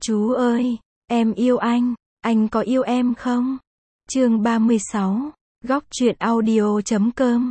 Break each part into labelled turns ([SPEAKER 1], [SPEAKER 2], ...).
[SPEAKER 1] Chú ơi, em yêu anh có yêu em không? Chương 36, góc truyện audio.com.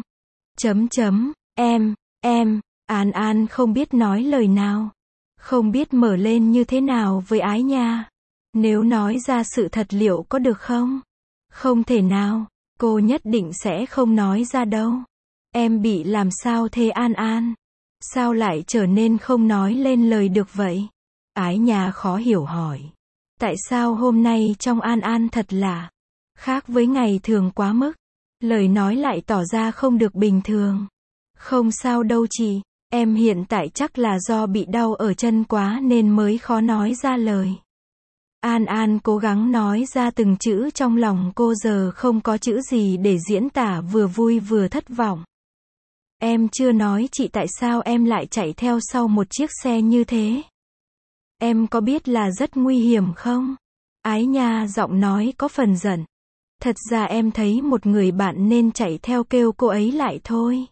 [SPEAKER 1] Em, An không biết nói lời nào. Không biết mở lên như thế nào với Ái Nha. Nếu nói ra sự thật liệu có được không? Không thể nào, cô nhất định sẽ không nói ra đâu. Em bị làm sao thế An? Sao lại trở nên không nói lên lời được vậy? Ái Nha khó hiểu hỏi. Tại sao hôm nay trong An thật lạ, khác với ngày thường quá mức. Lời nói lại tỏ ra không được bình thường. Không sao đâu chị, em hiện tại chắc là do bị đau ở chân quá nên mới khó nói ra lời. An cố gắng nói ra từng chữ trong lòng cô, giờ không có chữ gì để diễn tả, vừa vui vừa thất vọng. Em chưa nói chị tại sao em lại chạy theo sau một chiếc xe như thế. Em có biết là rất nguy hiểm không? Ái Nha giọng nói có phần giận. Thật ra em thấy một người bạn nên chạy theo kêu cô ấy lại thôi.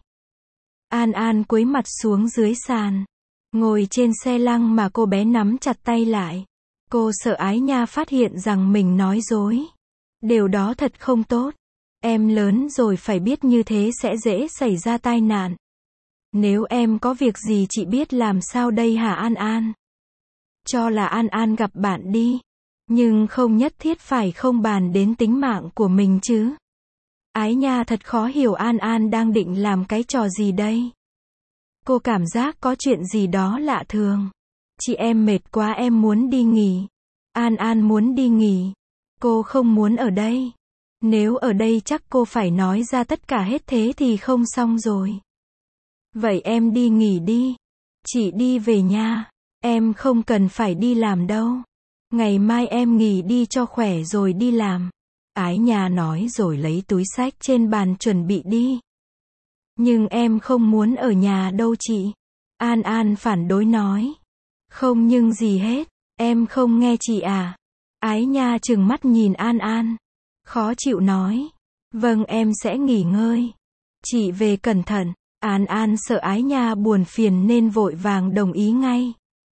[SPEAKER 1] An cúi mặt xuống dưới sàn. Ngồi trên xe lăng mà cô bé nắm chặt tay lại. Cô sợ Ái Nha phát hiện rằng mình nói dối. Điều đó thật không tốt. Em lớn rồi phải biết như thế sẽ dễ xảy ra tai nạn. Nếu em có việc gì chị biết làm sao đây hả An? Cho là An gặp bạn đi. Nhưng không nhất thiết phải không bàn đến tính mạng của mình chứ. Ái Nha thật khó hiểu An đang định làm cái trò gì đây. Cô cảm giác có chuyện gì đó lạ thường. Chị em mệt quá, em muốn đi nghỉ. An muốn đi nghỉ. Cô không muốn ở đây. Nếu ở đây chắc cô phải nói ra tất cả hết, thế thì không xong rồi. Vậy em đi nghỉ đi. Chị đi về nhà. Em không cần phải đi làm đâu. Ngày mai em nghỉ đi cho khỏe rồi đi làm. Ái Nha nói rồi lấy túi xách trên bàn chuẩn bị đi. Nhưng em không muốn ở nhà đâu chị. An phản đối nói. Không nhưng gì hết. Em không nghe chị à? Ái Nha trừng mắt nhìn An. Khó chịu nói. Vâng, em sẽ nghỉ ngơi. Chị về cẩn thận. An sợ Ái Nha buồn phiền nên vội vàng đồng ý ngay.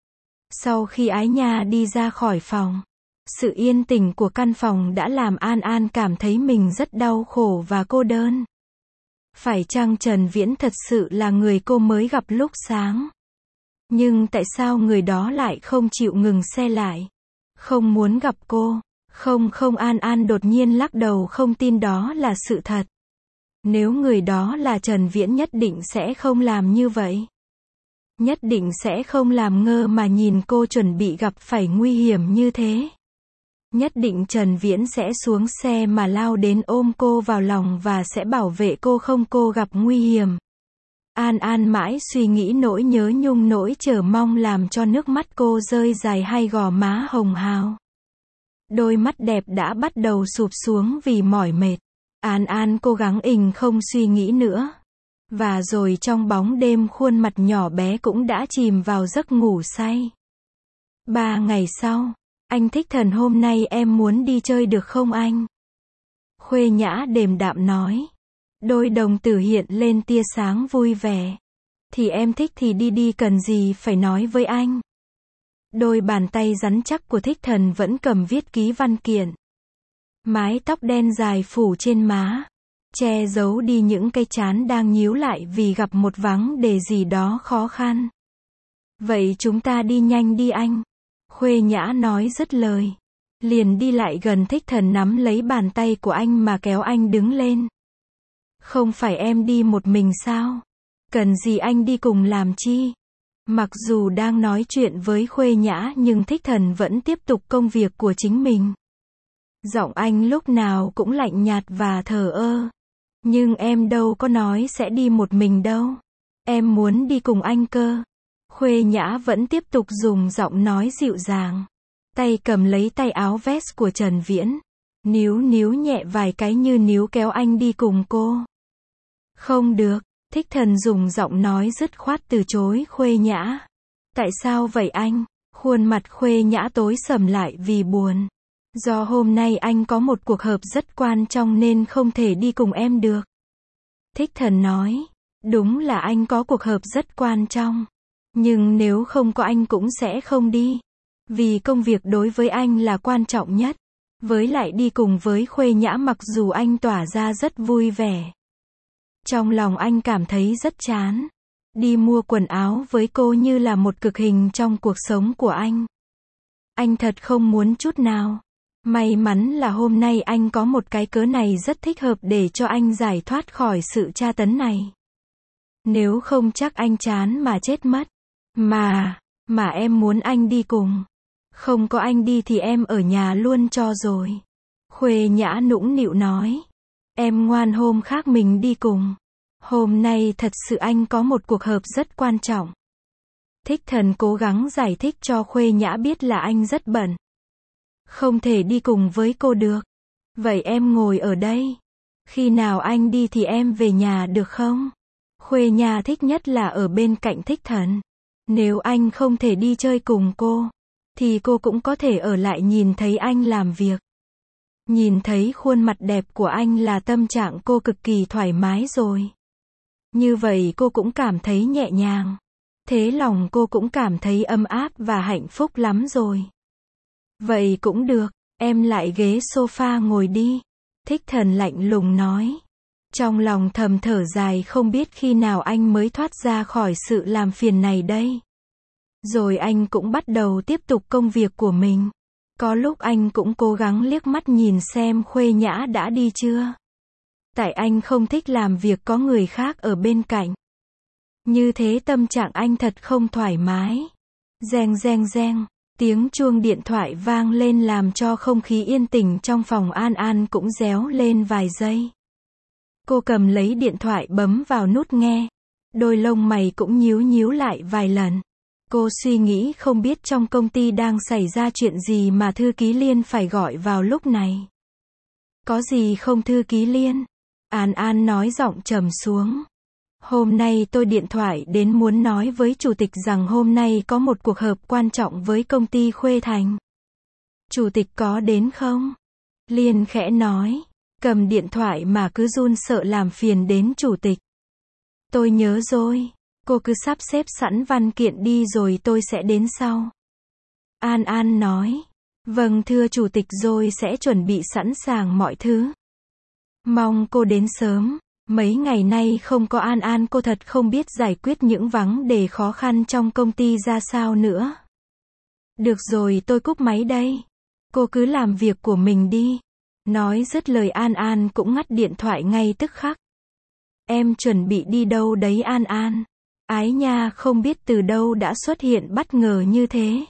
[SPEAKER 1] Sau khi Ái Nha đi ra khỏi phòng, sự yên tĩnh của căn phòng đã làm An cảm thấy mình rất đau khổ và cô đơn. Phải chăng Trần Viễn thật sự là người cô mới gặp lúc sáng? Nhưng tại sao người đó lại không chịu ngừng xe lại? Không muốn gặp cô. Không, An đột nhiên lắc đầu, không tin đó là sự thật. Nếu người đó là Trần Viễn nhất định sẽ không làm như vậy. Nhất định sẽ không làm ngơ mà nhìn cô chuẩn bị gặp phải nguy hiểm như thế. Nhất định Trần Viễn sẽ xuống xe mà lao đến ôm cô vào lòng và sẽ bảo vệ cô không cô gặp nguy hiểm. An mãi suy nghĩ, nỗi nhớ nhung, nỗi chờ mong làm cho nước mắt cô rơi dài hai gò má hồng hào. Đôi mắt đẹp đã bắt đầu sụp xuống vì mỏi mệt. An cố gắng không suy nghĩ nữa. Và rồi trong bóng đêm khuôn mặt nhỏ bé cũng đã chìm vào giấc ngủ say. 3 ngày sau, anh Thích Thần, hôm nay em muốn đi chơi được không anh? Khuê Nhã đềm đạm nói. Đôi đồng tử hiện lên tia sáng vui vẻ. Thì em thích thì đi, cần gì phải nói với anh. Đôi bàn tay rắn chắc của Thích Thần vẫn cầm viết ký văn kiện. Mái tóc đen dài phủ trên má, che giấu đi những cái trán đang nhíu lại vì gặp một vấn đề gì đó khó khăn. Vậy chúng ta đi nhanh đi anh. Khuê Nhã nói dứt lời, liền đi lại gần Thích Thần, nắm lấy bàn tay của anh mà kéo anh đứng lên. Không phải em đi một mình sao? Cần gì anh đi cùng làm chi? Mặc dù đang nói chuyện với Khuê Nhã nhưng Thích Thần vẫn tiếp tục công việc của chính mình. Giọng anh lúc nào cũng lạnh nhạt và thờ ơ. Nhưng em đâu có nói sẽ đi một mình đâu. Em muốn đi cùng anh cơ. Khuê Nhã vẫn tiếp tục dùng giọng nói dịu dàng. Tay cầm lấy tay áo vest của Trần Viễn. Níu nhẹ vài cái như níu kéo anh đi cùng cô. Không được. Thích Thần dùng giọng nói dứt khoát từ chối Khuê Nhã. Tại sao vậy anh? Khuôn mặt Khuê Nhã tối sầm lại vì buồn. Do hôm nay anh có một cuộc họp rất quan trọng nên không thể đi cùng em được. Thích Thần nói. Đúng là anh có cuộc họp rất quan trọng. Nhưng nếu không có anh cũng sẽ không đi. Vì công việc đối với anh là quan trọng nhất. Với lại đi cùng với Khuê Nhã mặc dù anh tỏa ra rất vui vẻ. Trong lòng anh cảm thấy rất chán. Đi mua quần áo với cô như là một cực hình trong cuộc sống của anh. Anh thật không muốn chút nào. May mắn là hôm nay anh có một cái cớ này rất thích hợp để cho anh giải thoát khỏi sự tra tấn này. Nếu không chắc anh chán mà chết mất. Mà em muốn anh đi cùng. Không có anh đi thì em ở nhà luôn cho rồi. Khuê Nhã nũng nịu nói. Em ngoan hôm khác mình đi cùng. Hôm nay thật sự anh có một cuộc họp rất quan trọng. Thích Thần cố gắng giải thích cho Khuê Nhã biết là anh rất bận. Không thể đi cùng với cô được. Vậy em ngồi ở đây. Khi nào anh đi thì em về nhà được không? Khuê Nhã thích nhất là ở bên cạnh Thích Thần. Nếu anh không thể đi chơi cùng cô, thì cô cũng có thể ở lại nhìn thấy anh làm việc. Nhìn thấy khuôn mặt đẹp của anh là tâm trạng cô cực kỳ thoải mái rồi. Như vậy cô cũng cảm thấy nhẹ nhàng. Thế lòng cô cũng cảm thấy ấm áp và hạnh phúc lắm rồi. Vậy cũng được, em lại ghế sofa ngồi đi. Thích Thần lạnh lùng nói. Trong lòng thầm thở dài không biết khi nào anh mới thoát ra khỏi sự làm phiền này đây. Rồi anh cũng bắt đầu tiếp tục công việc của mình. Có lúc anh cũng cố gắng liếc mắt nhìn xem Khuê Nhã đã đi chưa. Tại anh không thích làm việc có người khác ở bên cạnh. Như thế tâm trạng anh thật không thoải mái. Reng reng reng, tiếng chuông điện thoại vang lên làm cho không khí yên tĩnh trong phòng An An cũng réo lên vài giây. Cô cầm lấy điện thoại bấm vào nút nghe. Đôi lông mày cũng nhíu nhíu lại vài lần. Cô suy nghĩ không biết trong công ty đang xảy ra chuyện gì mà thư ký Liên phải gọi vào lúc này. Có gì không thư ký Liên? An An nói giọng trầm xuống. Hôm nay tôi điện thoại đến muốn nói với chủ tịch rằng hôm nay có một cuộc họp quan trọng với công ty Khuê Thành. Chủ tịch có đến không? Liên khẽ nói. Cầm điện thoại mà cứ run sợ làm phiền đến chủ tịch. Tôi nhớ rồi. Cô cứ sắp xếp sẵn văn kiện đi rồi tôi sẽ đến sau. An An nói. Vâng thưa chủ tịch rồi sẽ chuẩn bị sẵn sàng mọi thứ. Mong cô đến sớm. Mấy ngày nay không có An An cô thật không biết giải quyết những vấn đề khó khăn trong công ty ra sao nữa. Được rồi tôi cúp máy đây. Cô cứ làm việc của mình đi. Nói dứt lời An An cũng ngắt điện thoại ngay tức khắc. Em chuẩn bị đi đâu đấy An An? Ái Nha không biết từ đâu đã xuất hiện bất ngờ như thế.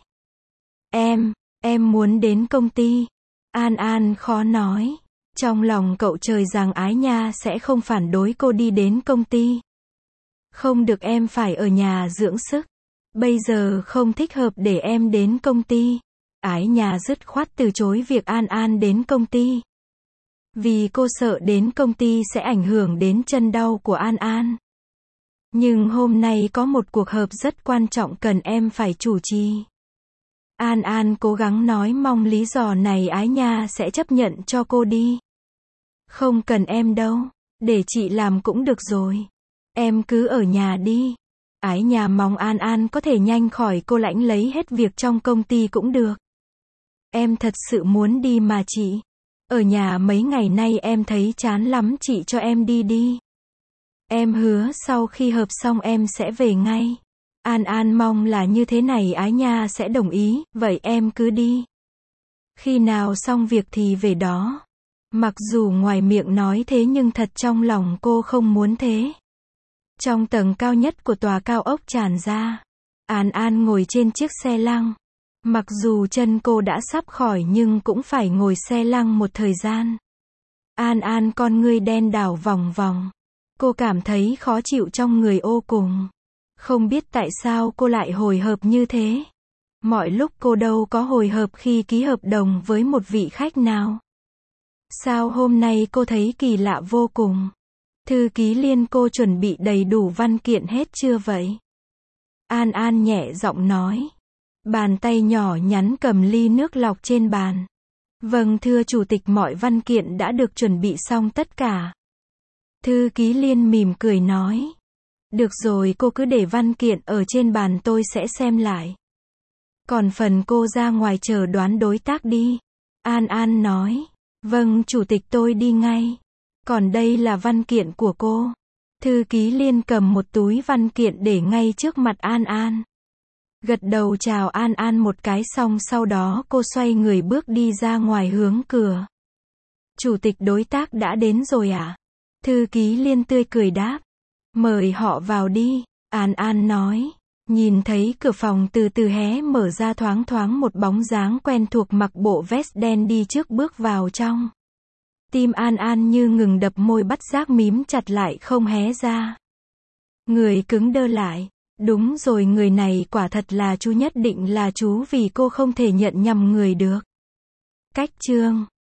[SPEAKER 1] Em muốn đến công ty. An An khó nói. Trong lòng cậu trời rằng Ái Nha sẽ không phản đối cô đi đến công ty. Không được em phải ở nhà dưỡng sức. Bây giờ không thích hợp để em đến công ty. Ái Nha dứt khoát từ chối việc An An đến công ty. Vì cô sợ đến công ty sẽ ảnh hưởng đến chân đau của An An. Nhưng hôm nay có một cuộc họp rất quan trọng cần em phải chủ trì. An An cố gắng nói mong lý do này Ái Nha sẽ chấp nhận cho cô đi. Không cần em đâu, để chị làm cũng được rồi. Em cứ ở nhà đi. Ái Nha mong An An có thể nhanh khỏi cô lãnh lấy hết việc trong công ty cũng được. Em thật sự muốn đi mà chị. Ở nhà mấy ngày nay em thấy chán lắm chị cho em đi đi. Em hứa sau khi họp xong em sẽ về ngay. An An mong là như thế này Ái Nha sẽ đồng ý, vậy em cứ đi. Khi nào xong việc thì về đó. Mặc dù ngoài miệng nói thế nhưng thật trong lòng cô không muốn thế. Trong tầng cao nhất của tòa cao ốc tràn ra. An An ngồi trên chiếc xe lăn. Mặc dù chân cô đã sắp khỏi nhưng cũng phải ngồi xe lăn một thời gian. An An con ngươi đen đảo vòng vòng. Cô cảm thấy khó chịu trong người ô cùng. Không biết tại sao cô lại hồi hộp như thế. Mọi lúc cô đâu có hồi hộp khi ký hợp đồng với một vị khách nào. Sao hôm nay cô thấy kỳ lạ vô cùng. Thư ký Liên cô chuẩn bị đầy đủ văn kiện hết chưa vậy? An An nhẹ giọng nói. Bàn tay nhỏ nhắn cầm ly nước lọc trên bàn. Vâng thưa chủ tịch mọi văn kiện đã được chuẩn bị xong tất cả. Thư ký Liên mỉm cười nói. Được rồi cô cứ để văn kiện ở trên bàn tôi sẽ xem lại. Còn phần cô ra ngoài chờ đoán đối tác đi. An An nói. Vâng, chủ tịch tôi đi ngay. Còn đây là văn kiện của cô. Thư ký Liên cầm một túi văn kiện để ngay trước mặt An An. Gật đầu chào An An một cái xong sau đó cô xoay người bước đi ra ngoài hướng cửa. Chủ tịch đối tác đã đến rồi à? Thư ký Liên tươi cười đáp. Mời họ vào đi, An An nói. Nhìn thấy cửa phòng từ từ hé mở ra thoáng thoáng một bóng dáng quen thuộc mặc bộ vest đen đi trước bước vào trong. Tim An An như ngừng đập, môi bất giác mím chặt lại không hé ra. Người cứng đơ lại. Đúng rồi, người này quả thật là chú, nhất định là chú vì cô không thể nhận nhầm người được. Cách chương